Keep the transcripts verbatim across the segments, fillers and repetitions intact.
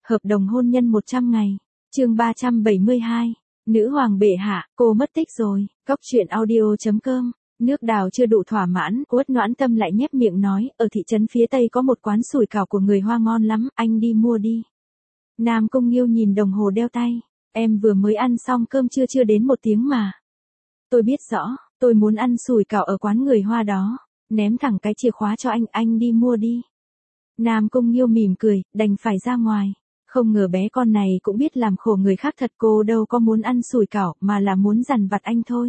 Hợp đồng hôn nhân một trăm ngày. Chương ba trăm bảy mươi hai. Nữ hoàng bệ hạ, cô mất tích rồi. Cóc truyện audio chấm com. Nước đào chưa đủ thỏa mãn, Uất Noãn Tâm lại nhếch miệng nói, ở thị trấn phía tây có một quán sủi cảo của người Hoa ngon lắm, anh đi mua đi. Nam Cung Nghiêu nhìn đồng hồ đeo tay, em vừa mới ăn xong cơm trưa chưa đến một tiếng mà. Tôi biết rõ, tôi muốn ăn sủi cảo ở quán người Hoa đó, ném thẳng cái chìa khóa cho anh, anh đi mua đi. Nam Cung Nghiêu mỉm cười, đành phải ra ngoài. Không ngờ bé con này cũng biết làm khổ người khác thật, cô đâu có muốn ăn sủi cảo mà là muốn dằn vặt anh thôi.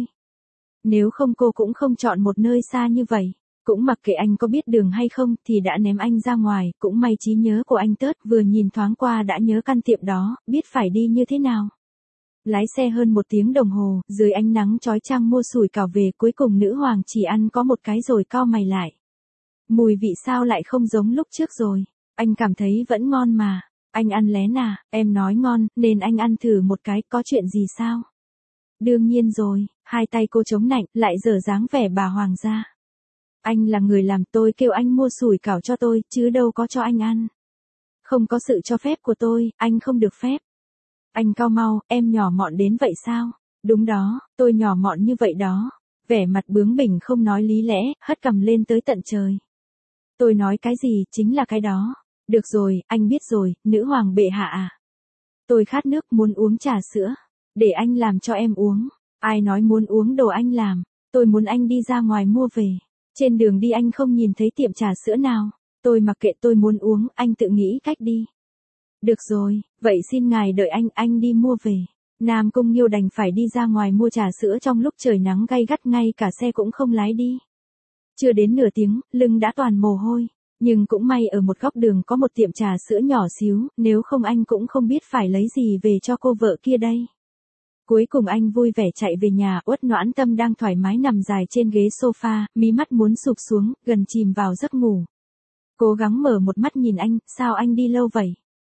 Nếu không cô cũng không chọn một nơi xa như vậy. Cũng mặc kệ anh có biết đường hay không thì đã ném anh ra ngoài, cũng may trí nhớ của anh tớt, vừa nhìn thoáng qua đã nhớ căn tiệm đó, biết phải đi như thế nào. Lái xe hơn một tiếng đồng hồ, dưới ánh nắng chói chang mua sủi cảo về, cuối cùng nữ hoàng chỉ ăn có một cái rồi cau mày lại. Mùi vị sao lại không giống lúc trước rồi, anh cảm thấy vẫn ngon mà. Anh ăn lén à, em nói ngon, nên anh ăn thử một cái, có chuyện gì sao? Đương nhiên rồi, hai tay cô chống nạnh, lại dở dáng vẻ bà hoàng gia. Anh là người làm, tôi kêu anh mua sủi cảo cho tôi, chứ đâu có cho anh ăn. Không có sự cho phép của tôi, anh không được phép. Anh cau mau, em nhỏ mọn đến vậy sao? Đúng đó, tôi nhỏ mọn như vậy đó. Vẻ mặt bướng bỉnh không nói lý lẽ, hất cằm lên tới tận trời. Tôi nói cái gì, chính là cái đó. Được rồi, anh biết rồi, nữ hoàng bệ hạ à. Tôi khát nước, muốn uống trà sữa. Để anh làm cho em uống. Ai nói muốn uống đồ anh làm. Tôi muốn anh đi ra ngoài mua về. Trên đường đi anh không nhìn thấy tiệm trà sữa nào. Tôi mặc kệ, tôi muốn uống, anh tự nghĩ cách đi. Được rồi, vậy xin ngài đợi anh, anh đi mua về. Nam Cung Nghiêu đành phải đi ra ngoài mua trà sữa trong lúc trời nắng gay gắt, ngay cả xe cũng không lái đi. Chưa đến nửa tiếng, lưng đã toàn mồ hôi. Nhưng cũng may ở một góc đường có một tiệm trà sữa nhỏ xíu, nếu không anh cũng không biết phải lấy gì về cho cô vợ kia đây. Cuối cùng anh vui vẻ chạy về nhà. Uất Noãn Tâm đang thoải mái nằm dài trên ghế sofa, mí mắt muốn sụp xuống, gần chìm vào giấc ngủ. Cố gắng mở một mắt nhìn anh, sao anh đi lâu vậy?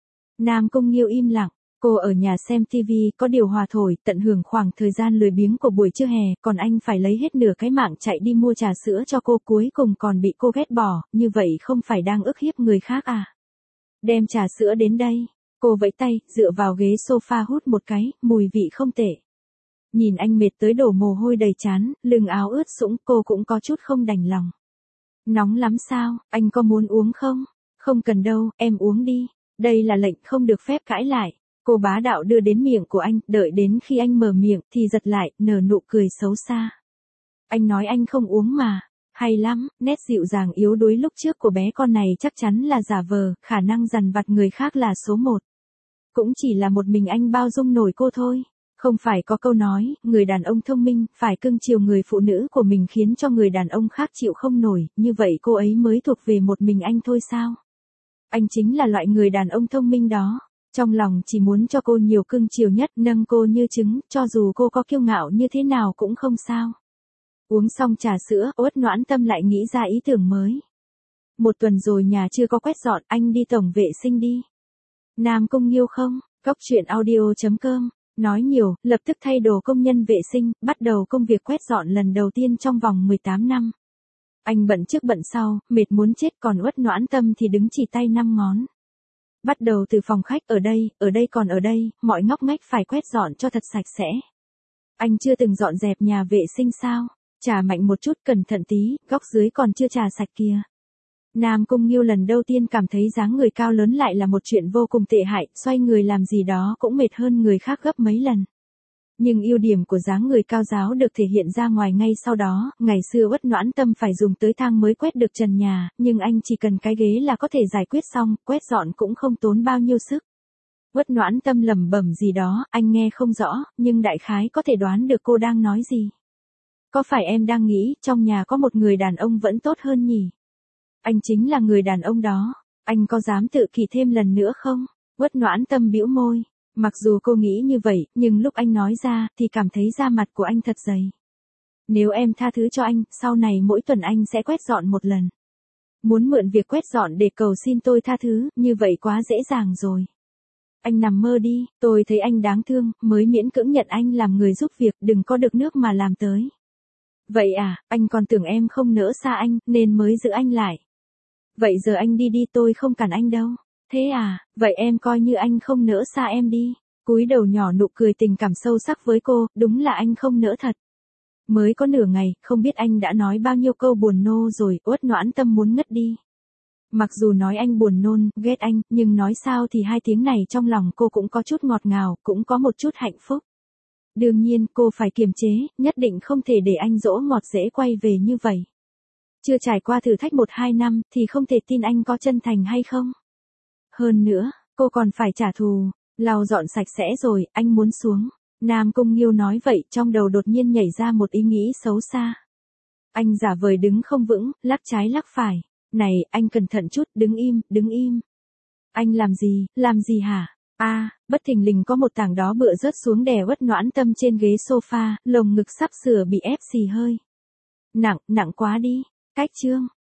Nam Cung Nghiêu im lặng, cô ở nhà xem tivi, có điều hòa thổi, tận hưởng khoảng thời gian lười biếng của buổi trưa hè, còn anh phải lấy hết nửa cái mạng chạy đi mua trà sữa cho cô, cuối cùng còn bị cô ghét bỏ, như vậy không phải đang ức hiếp người khác à? Đem trà sữa đến đây. Cô vẫy tay, dựa vào ghế sofa hút một cái, mùi vị không tệ. Nhìn anh mệt tới đổ mồ hôi đầy trán, lưng áo ướt sũng, cô cũng có chút không đành lòng. Nóng lắm sao, anh có muốn uống không? Không cần đâu, em uống đi. Đây là lệnh, không được phép cãi lại. Cô bá đạo đưa đến miệng của anh, đợi đến khi anh mở miệng thì giật lại, nở nụ cười xấu xa. Anh nói anh không uống mà. Hay lắm, nét dịu dàng yếu đuối lúc trước của bé con này chắc chắn là giả vờ, khả năng dằn vặt người khác là số một. Cũng chỉ là một mình anh bao dung nổi cô thôi. Không phải có câu nói, người đàn ông thông minh, phải cưng chiều người phụ nữ của mình khiến cho người đàn ông khác chịu không nổi, như vậy cô ấy mới thuộc về một mình anh thôi sao? Anh chính là loại người đàn ông thông minh đó. Trong lòng chỉ muốn cho cô nhiều cưng chiều nhất, nâng cô như trứng, cho dù cô có kiêu ngạo như thế nào cũng không sao. Uống xong trà sữa, Uất Noãn Tâm lại nghĩ ra ý tưởng mới. Một tuần rồi nhà chưa có quét dọn, anh đi tổng vệ sinh đi. Nam Cung Nghiêu không? Cóc truyện audio chấm com. Nói nhiều, lập tức thay đồ công nhân vệ sinh, bắt đầu công việc quét dọn lần đầu tiên trong vòng mười tám năm. Anh bận trước bận sau, mệt muốn chết, còn Uất Noãn Tâm thì đứng chỉ tay năm ngón. Bắt đầu từ phòng khách, ở đây, ở đây còn ở đây, mọi ngóc ngách phải quét dọn cho thật sạch sẽ. Anh chưa từng dọn dẹp nhà vệ sinh sao? Chà mạnh một chút, cẩn thận tí, góc dưới còn chưa chà sạch kìa. Nam Cung Nghiêu lần đầu tiên cảm thấy dáng người cao lớn lại là một chuyện vô cùng tệ hại, xoay người làm gì đó cũng mệt hơn người khác gấp mấy lần. Nhưng ưu điểm của dáng người cao ráo được thể hiện ra ngoài ngay sau đó, ngày xưa Uất Noãn Tâm phải dùng tới thang mới quét được trần nhà, nhưng anh chỉ cần cái ghế là có thể giải quyết xong, quét dọn cũng không tốn bao nhiêu sức. Uất Noãn Tâm lẩm bẩm gì đó, anh nghe không rõ, nhưng đại khái có thể đoán được cô đang nói gì. Có phải em đang nghĩ, trong nhà có một người đàn ông vẫn tốt hơn nhỉ? Anh chính là người đàn ông đó, anh có dám tự kỷ thêm lần nữa không? Uất Noãn Tâm bĩu môi. Mặc dù cô nghĩ như vậy, nhưng lúc anh nói ra, thì cảm thấy da mặt của anh thật dày. Nếu em tha thứ cho anh, sau này mỗi tuần anh sẽ quét dọn một lần. Muốn mượn việc quét dọn để cầu xin tôi tha thứ, như vậy quá dễ dàng rồi. Anh nằm mơ đi, tôi thấy anh đáng thương, mới miễn cưỡng nhận anh làm người giúp việc, đừng có được nước mà làm tới. Vậy à, anh còn tưởng em không nỡ xa anh, nên mới giữ anh lại. Vậy giờ anh đi đi, tôi không cản anh đâu. Thế à, vậy em coi như anh không nỡ xa em đi. Cúi đầu nhỏ nụ cười tình cảm sâu sắc với cô, đúng là anh không nỡ thật. Mới có nửa ngày, không biết anh đã nói bao nhiêu câu buồn nô rồi, Uất Noãn Tâm muốn ngất đi. Mặc dù nói anh buồn nôn, ghét anh, nhưng nói sao thì hai tiếng này trong lòng cô cũng có chút ngọt ngào, cũng có một chút hạnh phúc. Đương nhiên, cô phải kiềm chế, nhất định không thể để anh dỗ ngọt dễ quay về như vậy. Chưa trải qua thử thách một hai năm, thì không thể tin anh có chân thành hay không. Hơn nữa, cô còn phải trả thù, lau dọn sạch sẽ rồi, anh muốn xuống. Nam Cung Nghiêu nói vậy, trong đầu đột nhiên nhảy ra một ý nghĩ xấu xa. Anh giả vời đứng không vững, lắc trái lắc phải. Này, anh cẩn thận chút, đứng im, đứng im. Anh làm gì, làm gì hả? A, à, bất thình lình có một tảng đó bựa rớt xuống đè Uất Noãn Tâm trên ghế sofa, lồng ngực sắp sửa bị ép xì hơi. Nặng, nặng quá đi. Cách chương.